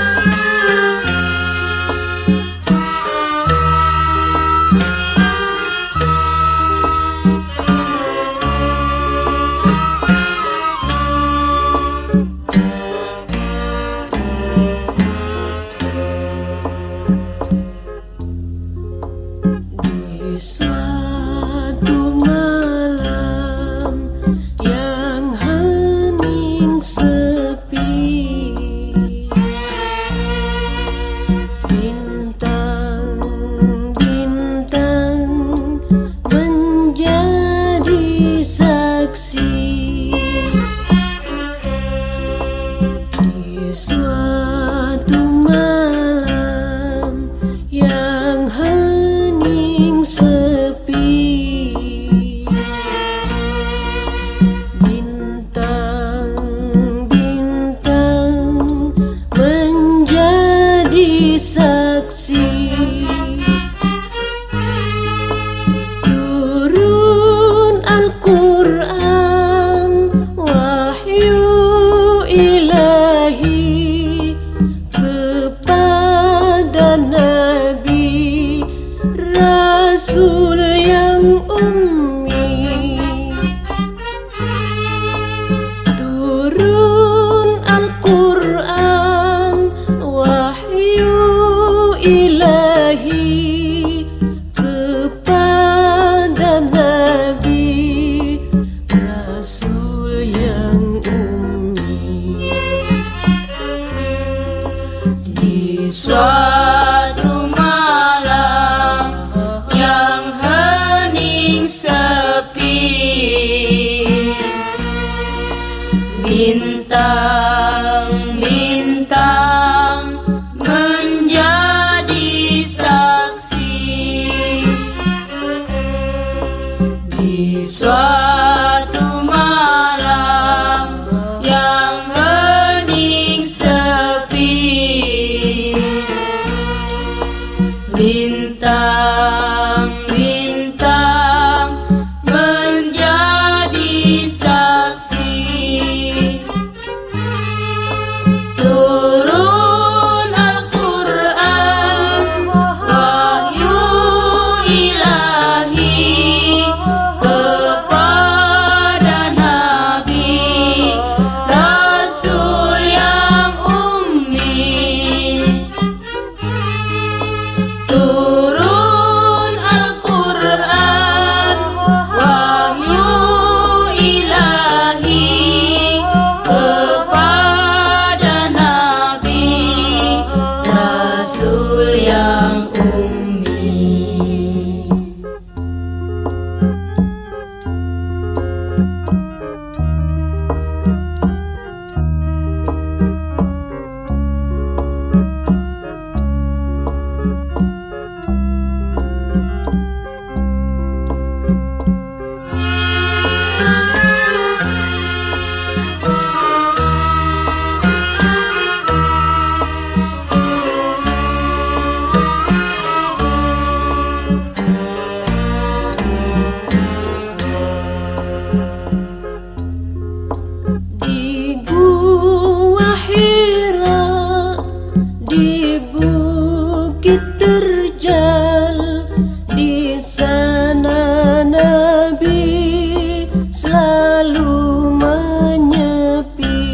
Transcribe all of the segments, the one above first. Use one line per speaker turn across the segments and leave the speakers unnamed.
Suatu malam yang hening sepi, bintang-bintang menjadi saksi. Di suatu malam yang hening sepi, bintang-bintang menjadi saksi. Turun Al-Quran, wahyu ilahi kepada Nabi Rasul yang ummi. Turun Al-Quran, wahyu ilahi kepada Nabi Rasul yang ummi. Di suatu malam yang hening sepi, bintang-bintang menjadi saksi. Di suatu malam yang hening sepi, bintang-bintang menjadi saksi. Turun Al-Quran, wahyu ilahi kepada Nabi Rasul yang ummi. Turun Al-Quran, wahyu ilahi kepada Nabi Rasul yang ummi. Di Gua Hira, di Bukit Terjal, di sana Nabi selalu menyepi.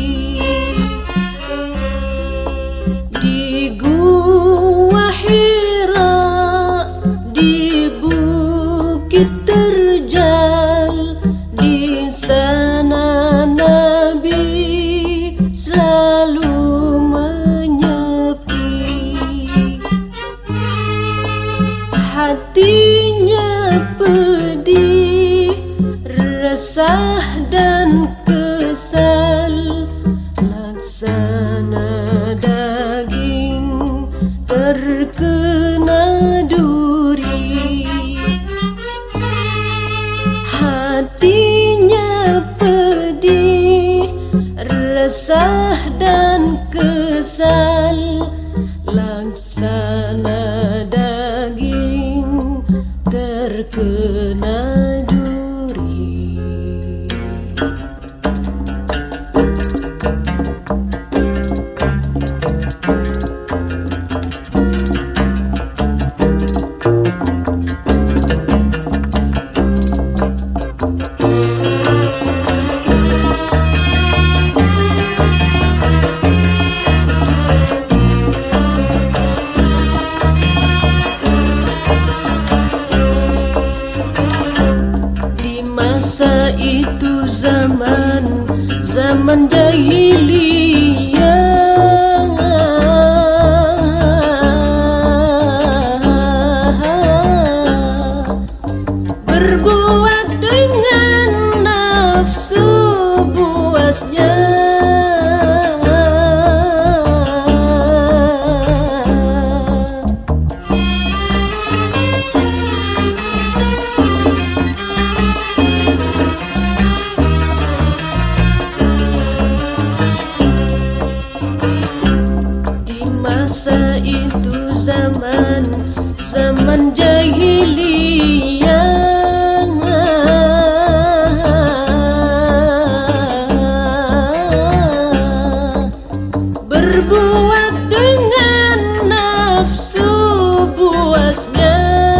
Di Gua Hira, di Bukit Terjal, di sana Nabi selalu menyepi. Hatinya pedih, resah dan kesal, laksana daging terkena duri. Hatinya pedih, resah dan kesal, laksana daging terkena duri. zaman jahiliyah, berbuat dengan nafsu puasnya. Masa itu zaman jahiliyah, berbuat dengan nafsu puasnya.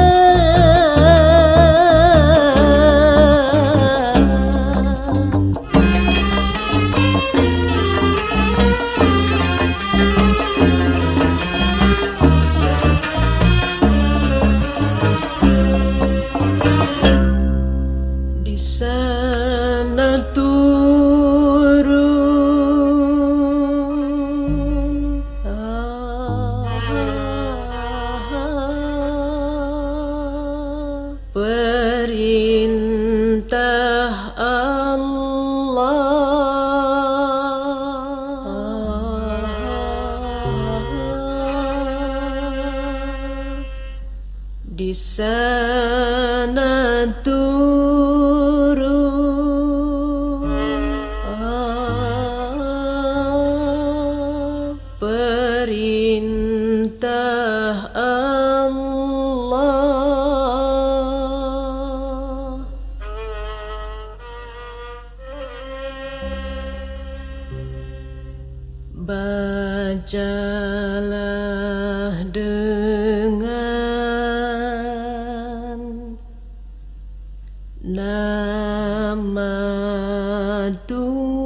Sana turun perintah Allah. Di sana turun perintah Allah. Bacalah dengan nama Tuhan.